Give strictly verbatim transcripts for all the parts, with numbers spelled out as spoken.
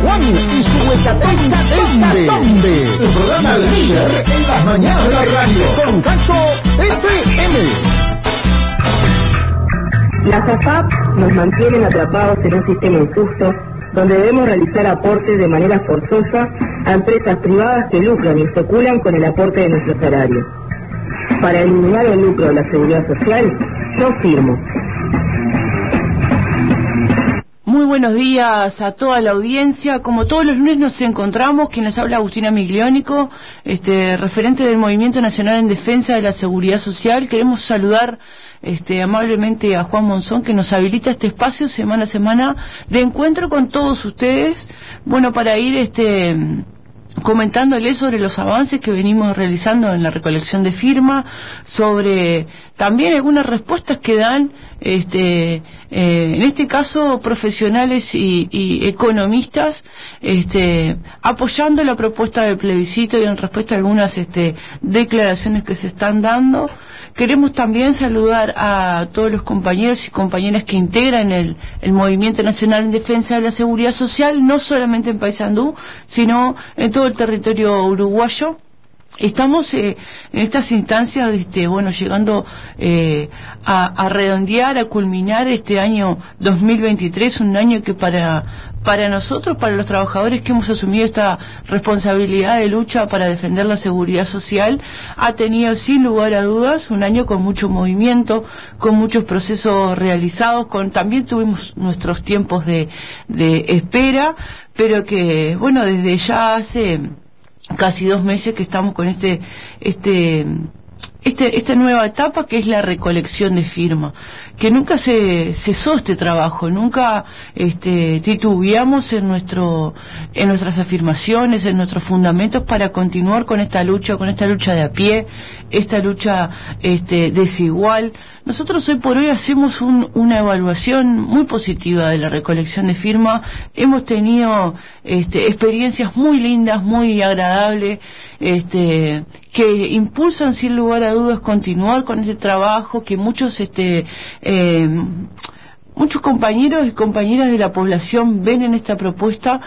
Juan y su Hecatombe, el programa líder en las mañanas de la radio. Contacto F M. Las A F A P nos mantienen atrapados en un sistema injusto donde debemos realizar aportes de manera forzosa a empresas privadas que lucran y especulan con el aporte de nuestro salario. Para eliminar el lucro de la seguridad social, yo firmo. Muy buenos días a toda la audiencia. Como todos los lunes nos encontramos, quien les habla Agustina Migliónico, este, referente del Movimiento Nacional en Defensa de la Seguridad Social. Queremos saludar este, amablemente a Juan Monzón, que nos habilita este espacio semana a semana de encuentro con todos ustedes, bueno, para ir este comentándoles sobre los avances que venimos realizando en la recolección de firmas, sobre también algunas respuestas que dan este eh, en este caso profesionales y, y economistas este apoyando la propuesta de plebiscito y en respuesta a algunas este declaraciones que se están dando. Queremos también saludar a todos los compañeros y compañeras que integran el, el Movimiento Nacional en Defensa de la Seguridad Social, no solamente en Paysandú, sino en todo el territorio uruguayo. Estamos eh, en estas instancias, este, bueno, llegando eh, a, a redondear, a culminar este año dos mil veintitrés, un año que para para nosotros, para los trabajadores que hemos asumido esta responsabilidad de lucha para defender la seguridad social, ha tenido sin lugar a dudas un año con mucho movimiento, con muchos procesos realizados, con también tuvimos nuestros tiempos de, de espera, pero que, bueno, desde ya hace casi dos meses que estamos con este este este esta nueva etapa que es la recolección de firmas, que nunca se cesó este trabajo, nunca este titubeamos en nuestro en nuestras afirmaciones, en nuestros fundamentos para continuar con esta lucha, con esta lucha de a pie, esta lucha este desigual. Nosotros hoy por hoy hacemos un, una evaluación muy positiva de la recolección de firmas. Hemos tenido este, experiencias muy lindas, muy agradables, este, que impulsan sin lugar a dudas continuar con este trabajo, que muchos este, eh, muchos compañeros y compañeras de la población ven en esta propuesta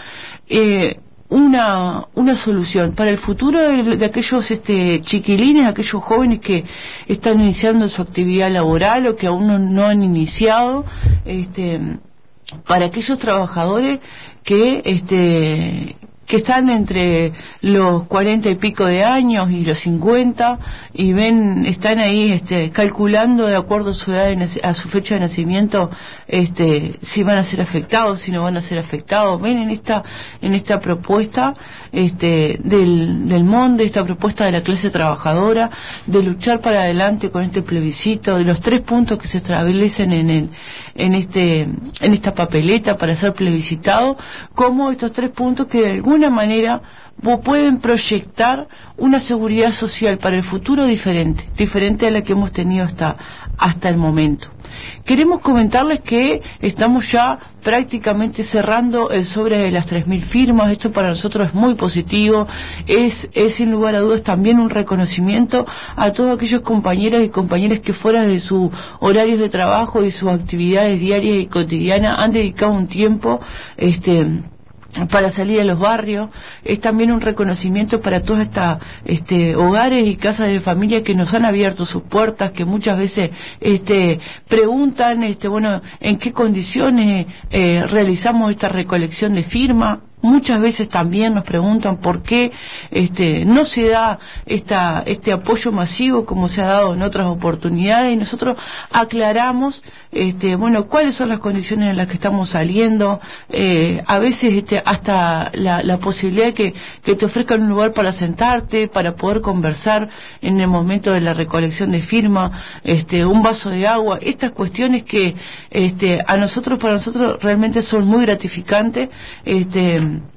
eh, una una solución para el futuro de, de aquellos este chiquilines, aquellos jóvenes que están iniciando su actividad laboral o que aún no, no han iniciado, este para aquellos trabajadores que este que están entre los cuarenta y pico de años y los cincuenta y ven, están ahí este, calculando de acuerdo a su edad, de, a su fecha de nacimiento, este, si van a ser afectados, si no van a ser afectados. Ven en esta, en esta propuesta este, del, del MONDE, esta propuesta de la clase trabajadora, de luchar para adelante con este plebiscito, de los tres puntos que se establecen en el, en este, en esta papeleta para ser plebiscitado, como estos tres puntos que de alguna manera pueden proyectar una seguridad social para el futuro diferente, diferente a la que hemos tenido hasta, hasta el momento. Queremos comentarles que estamos ya prácticamente cerrando el sobre de las tres mil firmas. Esto para nosotros es muy positivo, es, es sin lugar a dudas también un reconocimiento a todos aquellos compañeros y compañeras que fuera de sus horarios de trabajo y sus actividades diarias y cotidianas han dedicado un tiempo este para salir a los barrios. Es también un reconocimiento para todos estos este, hogares y casas de familia que nos han abierto sus puertas, que muchas veces este, preguntan este, bueno, en qué condiciones eh, realizamos esta recolección de firmas. Muchas veces también nos preguntan por qué este, no se da esta, este apoyo masivo como se ha dado en otras oportunidades, y nosotros aclaramos este, bueno, cuáles son las condiciones en las que estamos saliendo, eh, a veces este, hasta la, la posibilidad de que, que te ofrezcan un lugar para sentarte, para poder conversar en el momento de la recolección de firma, este, un vaso de agua, estas cuestiones que este, a nosotros, para nosotros realmente son muy gratificantes. este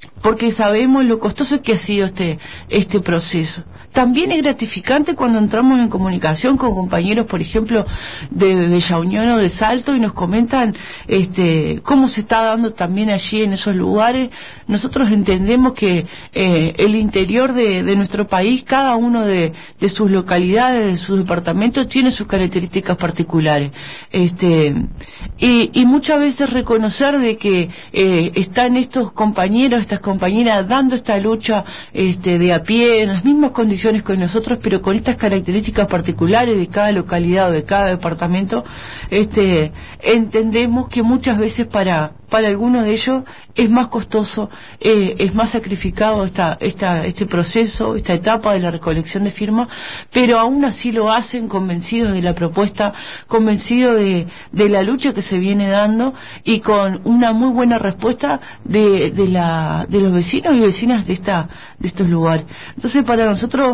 porque sabemos lo costoso que ha sido este, este proceso. También es gratificante cuando entramos en comunicación con compañeros, por ejemplo, de Bella Unión o de Salto, y nos comentan este, cómo se está dando también allí en esos lugares. Nosotros entendemos que eh, el interior de, de nuestro país, cada uno de, de sus localidades, de sus departamentos, tiene sus características particulares. Este, y, y muchas veces reconocer de que eh, están estos compañeros, estas compañeras dando esta lucha este, de a pie, en las mismas condiciones con nosotros, pero con estas características particulares de cada localidad o de cada departamento, este, entendemos que muchas veces para para algunos de ellos es más costoso, eh, es más sacrificado esta, esta, este proceso, esta etapa de la recolección de firmas, pero aún así lo hacen convencidos de la propuesta, convencidos de, de la lucha que se viene dando y con una muy buena respuesta de, de, la, de los vecinos y vecinas de, esta, de estos lugares. Entonces, para nosotros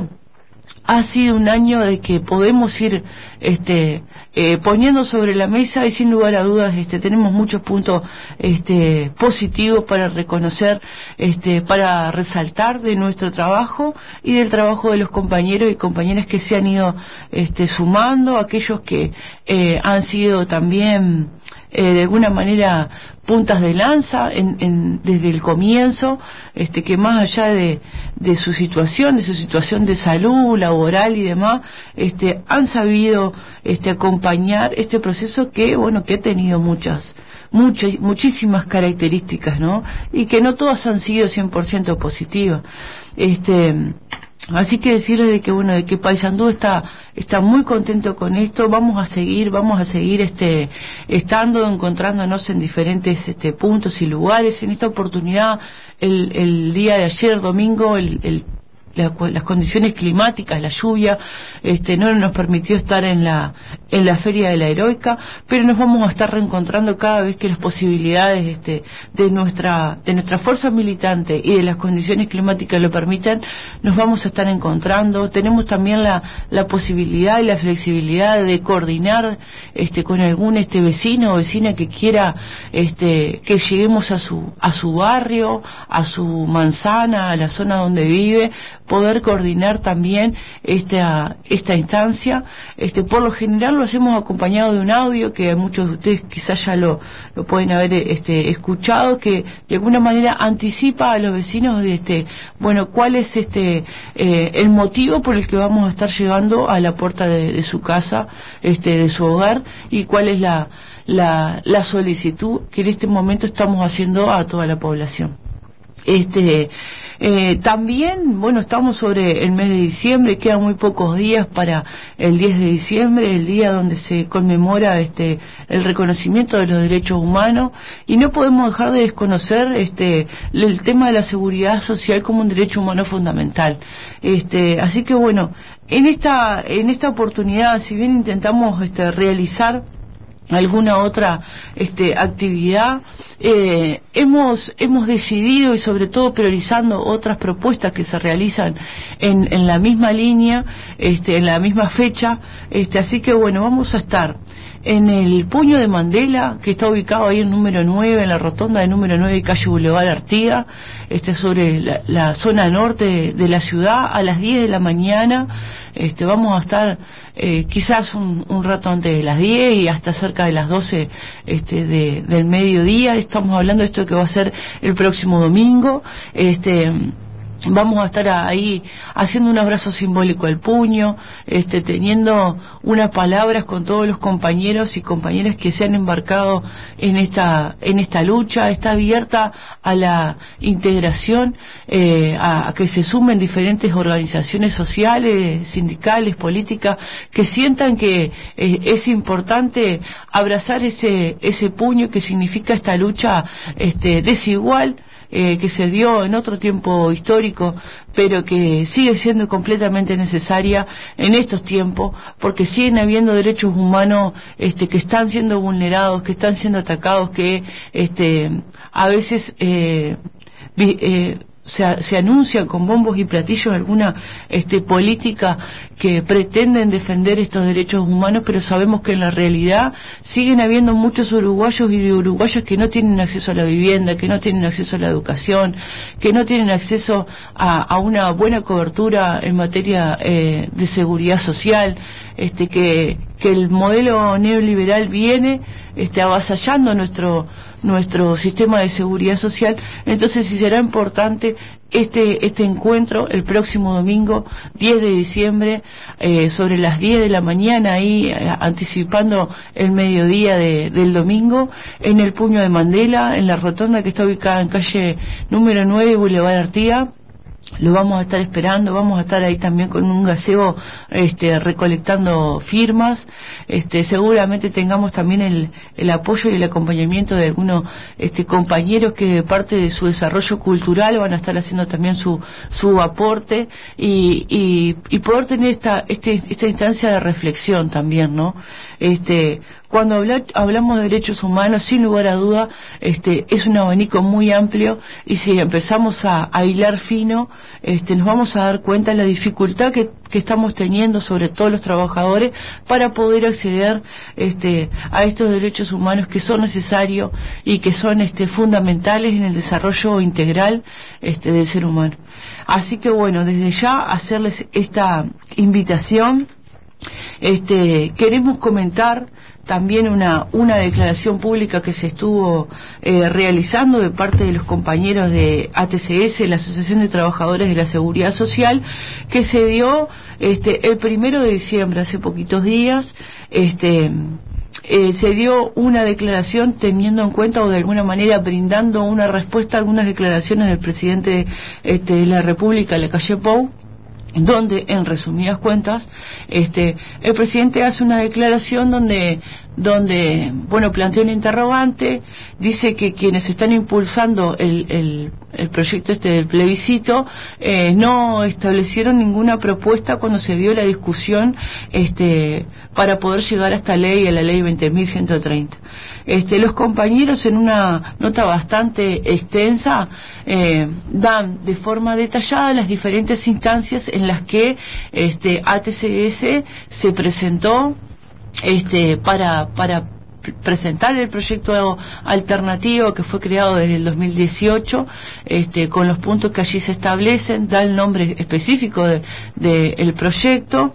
ha sido un año de que podemos ir este eh, poniendo sobre la mesa, y sin lugar a dudas este tenemos muchos puntos este positivos para reconocer, este para resaltar de nuestro trabajo y del trabajo de los compañeros y compañeras que se han ido este sumando, aquellos que eh, han sido también eh, de alguna manera puntas de lanza en, en, desde el comienzo, este, que más allá de, de su situación, de su situación de salud, laboral y demás, este, han sabido este, acompañar este proceso que, bueno, que ha tenido muchas, muchas, muchísimas características, ¿no? Y que no todas han sido cien por ciento positivas. Este, Así que decirles de que bueno, de que Paysandú está está muy contento con esto. Vamos a seguir, vamos a seguir este estando, encontrándonos en diferentes este puntos y lugares. En esta oportunidad, el, el día de ayer, domingo, el, el La, las condiciones climáticas, la lluvia, este, no nos permitió estar en la en la Feria de la Heroica, pero nos vamos a estar reencontrando cada vez que las posibilidades este, de nuestra de nuestra fuerza militante y de las condiciones climáticas lo permitan. Nos vamos a estar encontrando. Tenemos también la la posibilidad y la flexibilidad de coordinar este con algún este vecino o vecina que quiera este que lleguemos a su a su barrio, a su manzana, a la zona donde vive, poder coordinar también esta esta instancia. Este por lo general lo hacemos acompañado de un audio que muchos de ustedes quizás ya lo lo pueden haber este escuchado, que de alguna manera anticipa a los vecinos de este bueno cuál es este eh, el motivo por el que vamos a estar llegando a la puerta de, de su casa, este de su hogar, y cuál es la la la solicitud que en este momento estamos haciendo a toda la población. Este eh, también, bueno, estamos sobre el mes de diciembre, quedan muy pocos días para el diez de diciembre, el día donde se conmemora este el reconocimiento de los derechos humanos, y no podemos dejar de desconocer este el tema de la seguridad social como un derecho humano fundamental. Este, así que bueno, en esta en esta oportunidad, si bien intentamos este realizar alguna otra este actividad, eh, hemos hemos decidido, y sobre todo priorizando otras propuestas que se realizan en, en la misma línea, este en la misma fecha, este así que bueno, vamos a estar en el Puño de Mandela, que está ubicado ahí en número nueve, en la rotonda de número nueve, calle Boulevard Artigas, este sobre la, la zona norte de, de la ciudad, a las diez de la mañana. Este, vamos a estar eh, quizás un, un rato antes de las diez y hasta cerca de las doce este, de, del mediodía. Estamos hablando de esto que va a ser el próximo domingo. Este, vamos a estar ahí haciendo un abrazo simbólico al puño, este, teniendo unas palabras con todos los compañeros y compañeras que se han embarcado en esta en esta lucha. Está abierta a la integración, eh, a, a que se sumen diferentes organizaciones sociales, sindicales, políticas, que sientan que eh, es importante abrazar ese ese puño que significa esta lucha este, desigual, Eh, que se dio en otro tiempo histórico, pero que sigue siendo completamente necesaria en estos tiempos, porque siguen habiendo derechos humanos este, que están siendo vulnerados, que están siendo atacados, que este, a veces eh, vi, eh, se, se anuncia con bombos y platillos alguna este, política que pretenden defender estos derechos humanos, pero sabemos que en la realidad siguen habiendo muchos uruguayos y uruguayas que no tienen acceso a la vivienda, que no tienen acceso a la educación, que no tienen acceso a, a una buena cobertura en materia eh, de seguridad social, este, que, que el modelo neoliberal viene este, avasallando nuestro nuestro sistema de seguridad social. Entonces sí será importante este este encuentro el próximo domingo diez de diciembre eh, sobre las diez de la mañana, ahí eh, anticipando el mediodía de, del domingo, en el Puño de Mandela, en la rotonda que está ubicada en calle número nueve, Boulevard Artigas. Lo vamos a estar esperando, vamos a estar ahí también con un gazebo este, recolectando firmas, este, seguramente tengamos también el, el apoyo y el acompañamiento de algunos este, compañeros que de parte de su desarrollo cultural van a estar haciendo también su, su aporte y, y, y poder tener esta, este, esta instancia de reflexión también, ¿no? Este, cuando habla, hablamos de derechos humanos, sin lugar a duda, este, es un abanico muy amplio, y si empezamos a, a hilar fino, este, nos vamos a dar cuenta de la dificultad que, que estamos teniendo, sobre todo los trabajadores, para poder acceder este, a estos derechos humanos que son necesarios y que son este, fundamentales en el desarrollo integral este, del ser humano. Así que bueno, desde ya hacerles esta invitación. Este, queremos comentar también una, una declaración pública que se estuvo eh, realizando de parte de los compañeros de A T C S, la Asociación de Trabajadores de la Seguridad Social, que se dio este, el primero de diciembre, hace poquitos días. Este, eh, se dio una declaración teniendo en cuenta, o de alguna manera brindando una respuesta a algunas declaraciones del presidente este, de la República, Lacalle Pou, donde, en resumidas cuentas, este, el presidente hace una declaración donde, donde, bueno, plantea un interrogante, dice que quienes están impulsando el, el, el proyecto este del plebiscito eh, no establecieron ninguna propuesta cuando se dio la discusión este, para poder llegar a esta ley, a la ley veinte mil ciento treinta. Este, los compañeros, en una nota bastante extensa, eh, dan de forma detallada las diferentes instancias en las que este, A T C S se presentó este, para, para presentar el proyecto alternativo que fue creado desde el dos mil dieciocho, este, con los puntos que allí se establecen, da el nombre específico de, de el proyecto.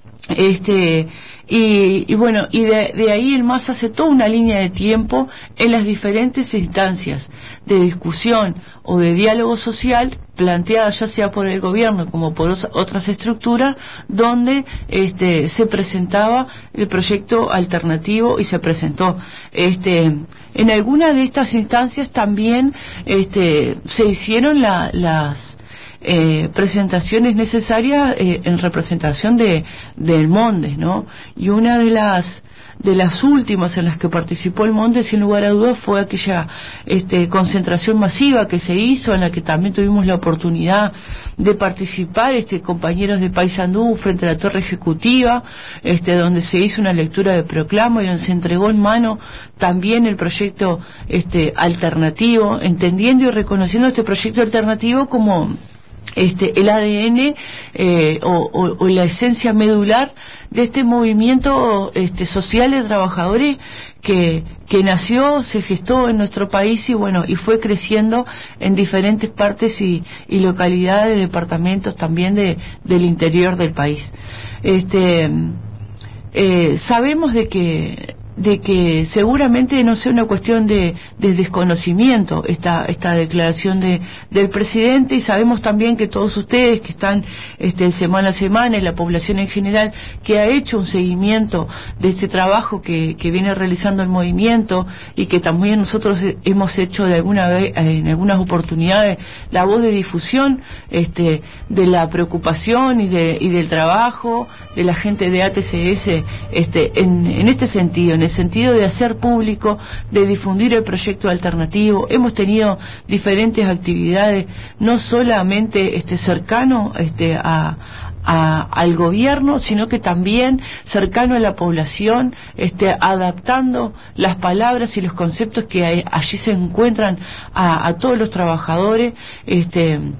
Este, y, y bueno, y de, de ahí el M A S hace toda una línea de tiempo en las diferentes instancias de discusión o de diálogo social planteadas ya sea por el gobierno como por otras estructuras, donde este, se presentaba el proyecto alternativo y se presentó. Este, en algunas de estas instancias también este, se hicieron la, las Eh, presentaciones necesarias eh, en representación de del Mondes, ¿no? Y una de las de las últimas en las que participó el Mondes, sin lugar a dudas, fue aquella este, concentración masiva que se hizo, en la que también tuvimos la oportunidad de participar, este, compañeros de Paysandú, frente a la Torre Ejecutiva, este, donde se hizo una lectura de proclama y donde se entregó en mano también el proyecto este, alternativo, entendiendo y reconociendo este proyecto alternativo como Este, el A D N eh, o, o, o la esencia medular de este movimiento este, social de trabajadores que, que nació, se gestó en nuestro país y bueno, y fue creciendo en diferentes partes y, y localidades, departamentos también de, del interior del país. Este, eh, sabemos de que de que seguramente no sea una cuestión de, de desconocimiento esta esta declaración de del presidente, y sabemos también que todos ustedes que están este, semana a semana, y la población en general que ha hecho un seguimiento de este trabajo que, que viene realizando el movimiento, y que también nosotros hemos hecho de alguna vez, en algunas oportunidades, la voz de difusión este, de la preocupación y de y del trabajo de la gente de A T C S este, en, en este sentido, en el sentido de hacer público, de difundir el proyecto alternativo. Hemos tenido diferentes actividades, no solamente este, cercano este, a, a, al gobierno, sino que también cercano a la población, este, adaptando las palabras y los conceptos que hay, allí se encuentran a, a todos los trabajadores, este,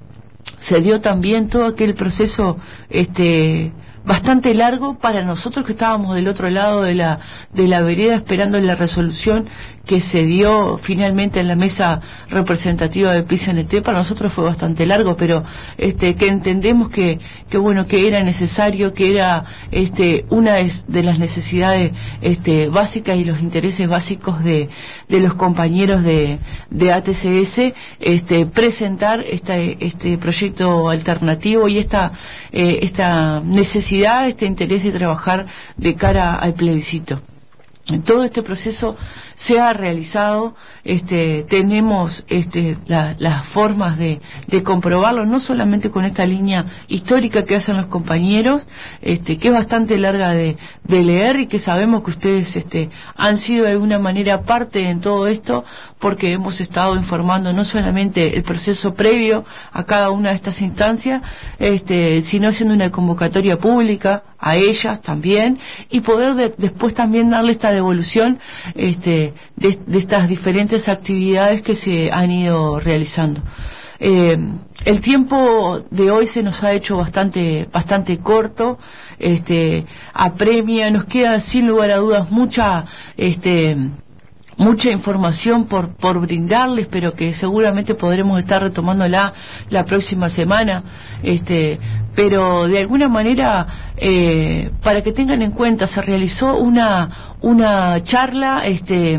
se dio también todo aquel proceso este bastante largo para nosotros que estábamos del otro lado de la de la vereda esperando la resolución que se dio finalmente en la mesa representativa del P I C N T. Para nosotros fue bastante largo, pero este que entendemos que que bueno que era necesario, que era este una de, de las necesidades este básicas y los intereses básicos de de los compañeros de de A T C S este presentar este este proyecto alternativo y esta eh, esta necesidad, este interés de trabajar de cara al plebiscito. Todo este proceso se ha realizado, este, tenemos este, la, las formas de, de comprobarlo, no solamente con esta línea histórica que hacen los compañeros, este, que es bastante larga de, de leer y que sabemos que ustedes este, han sido de alguna manera parte en todo esto, porque hemos estado informando no solamente el proceso previo a cada una de estas instancias, este, sino haciendo una convocatoria pública a ellas también, y poder de, después también darle esta devolución este, de, de estas diferentes actividades que se han ido realizando. Eh, el tiempo de hoy se nos ha hecho bastante bastante corto, este, apremia, nos queda sin lugar a dudas mucha este mucha información por por brindarles, pero que seguramente podremos estar retomándola la próxima semana, este pero de alguna manera eh, para que tengan en cuenta, se realizó una una charla este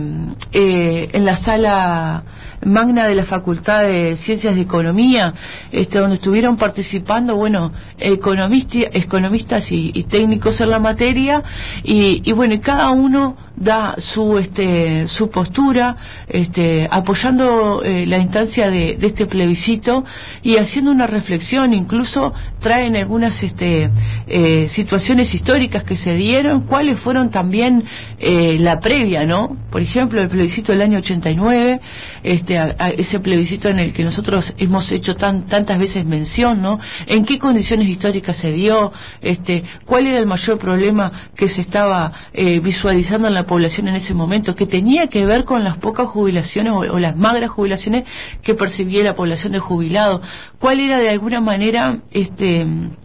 eh, en la sala magna de la Facultad de Ciencias de Economía, este donde estuvieron participando bueno economistas economistas y, y técnicos en la materia, y, y bueno y cada uno da su este su postura este apoyando eh, la instancia de, de este plebiscito y haciendo una reflexión, incluso traen algunas este eh, situaciones históricas que se dieron, cuáles fueron también eh, la previa, ¿no? Por ejemplo, el plebiscito del año ochenta y nueve, este a, a ese plebiscito en el que nosotros hemos hecho tan tantas veces mención, ¿no? En qué condiciones históricas se dio, este cuál era el mayor problema que se estaba eh, visualizando en la población en ese momento, que tenía que ver con las pocas jubilaciones o, o las magras jubilaciones que percibía la población de jubilados, cuál era de alguna manera este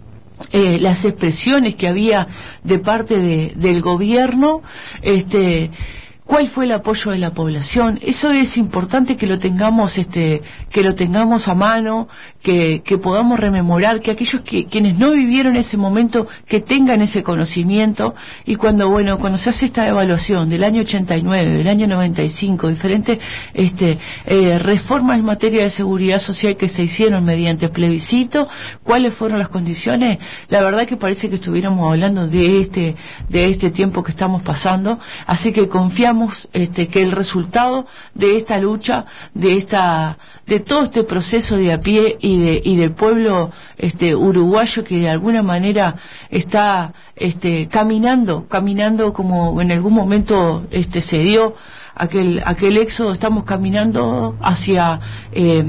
eh, las expresiones que había de parte de, del gobierno, este cuál fue el apoyo de la población. Eso es importante que lo tengamos este que lo tengamos a mano, que, que podamos rememorar, que aquellos que quienes no vivieron ese momento que tengan ese conocimiento, y cuando bueno cuando se hace esta evaluación del año ochenta y nueve, del año noventa y cinco, diferentes este eh, reformas en materia de seguridad social que se hicieron mediante plebiscito, cuáles fueron las condiciones, la verdad que parece que estuviéramos hablando de este de este tiempo que estamos pasando, así que confiamos este que el resultado de esta lucha, de esta de todo este proceso de a pie y de y del pueblo este uruguayo, que de alguna manera está este caminando caminando como en algún momento este se dio aquel aquel éxodo, estamos caminando hacia eh,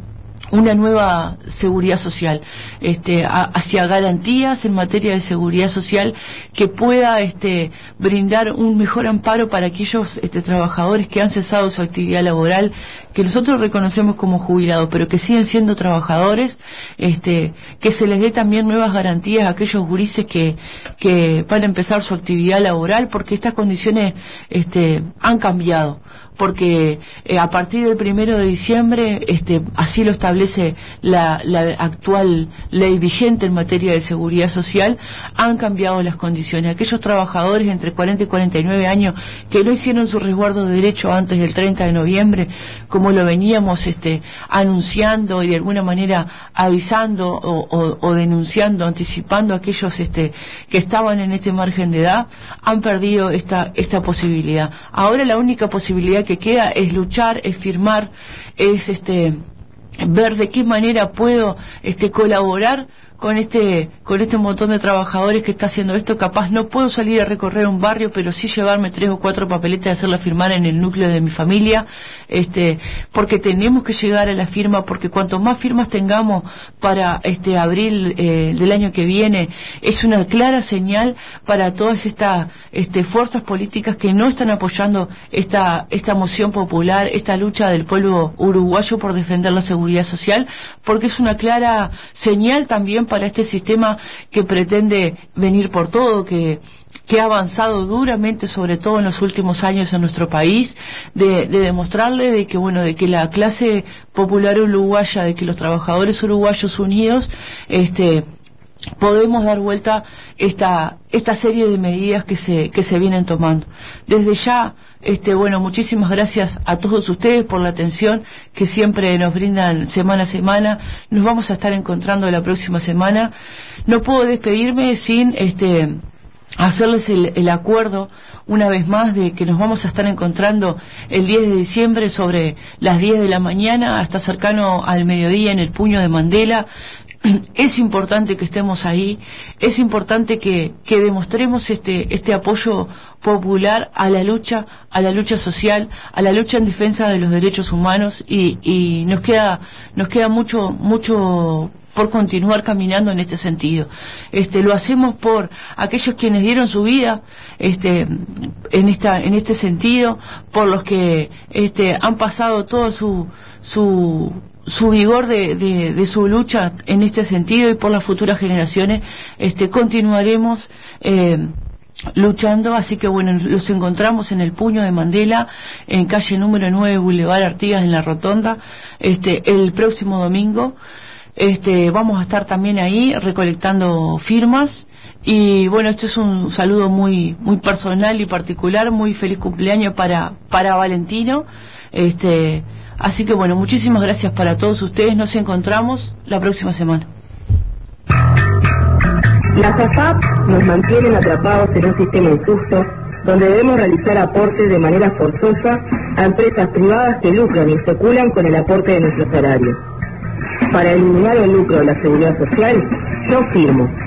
una nueva seguridad social, este, a, hacia garantías en materia de seguridad social que pueda este, brindar un mejor amparo para aquellos este, trabajadores que han cesado su actividad laboral, que nosotros reconocemos como jubilados, pero que siguen siendo trabajadores, este, que se les dé también nuevas garantías a aquellos gurises que, que van a empezar su actividad laboral, porque estas condiciones este, han cambiado. Porque eh, a partir del primero de diciembre, este, así lo establece la, la actual ley vigente en materia de seguridad social, han cambiado las condiciones. Aquellos trabajadores entre cuarenta y cuarenta y nueve años que no hicieron su resguardo de derecho antes del treinta de noviembre, como lo veníamos este, anunciando y de alguna manera avisando o, o, o denunciando, anticipando a aquellos este, que estaban en este margen de edad, han perdido esta, esta posibilidad. Ahora la única posibilidad que queda es luchar, es firmar, es este ver de qué manera puedo este colaborar con este con este montón de trabajadores que está haciendo esto. Capaz no puedo salir a recorrer un barrio, pero sí llevarme tres o cuatro papeletas y hacerla firmar en el núcleo de mi familia, este, porque tenemos que llegar a la firma, porque cuanto más firmas tengamos para este abril eh, del año que viene, es una clara señal para todas estas este, fuerzas políticas que no están apoyando esta esta moción popular, esta lucha del pueblo uruguayo por defender la seguridad social, porque es una clara señal también para este sistema que pretende venir por todo, que que ha avanzado duramente, sobre todo en los últimos años en nuestro país, de, de demostrarle de que bueno, de que la clase popular uruguaya, de que los trabajadores uruguayos unidos, este podemos dar vuelta esta esta serie de medidas que se que se vienen tomando. Desde ya, este bueno, muchísimas gracias a todos ustedes por la atención que siempre nos brindan semana a semana. Nos vamos a estar encontrando la próxima semana. No puedo despedirme sin este hacerles el, el acuerdo una vez más de que nos vamos a estar encontrando el diez de diciembre sobre las diez de la mañana hasta cercano al mediodía en el Puño de Mandela. Es importante que estemos ahí, es importante que, que demostremos este, este apoyo popular a la lucha, a la lucha social, a la lucha en defensa de los derechos humanos, y, y nos queda, nos queda mucho, mucho por continuar caminando en este sentido. Este, lo hacemos por aquellos quienes dieron su vida, este, en esta, en este sentido, por los que, este, han pasado todo su, su, su vigor de, de, de su lucha en este sentido, y por las futuras generaciones, este, continuaremos, eh, luchando. Así que bueno, los encontramos en el Puño de Mandela, en calle número nueve, Boulevard Artigas, en la Rotonda, este, el próximo domingo. Este, vamos a estar también ahí recolectando firmas. Y bueno, este es un saludo muy muy personal y particular. Muy feliz cumpleaños para para Valentino. Este, así que bueno, muchísimas gracias para todos ustedes. Nos encontramos la próxima semana. Las A F A P nos mantienen atrapados en un sistema injusto, donde debemos realizar aportes de manera forzosa a empresas privadas que lucran y especulan con el aporte de nuestro salario. Para eliminar el lucro de la seguridad social, yo firmo.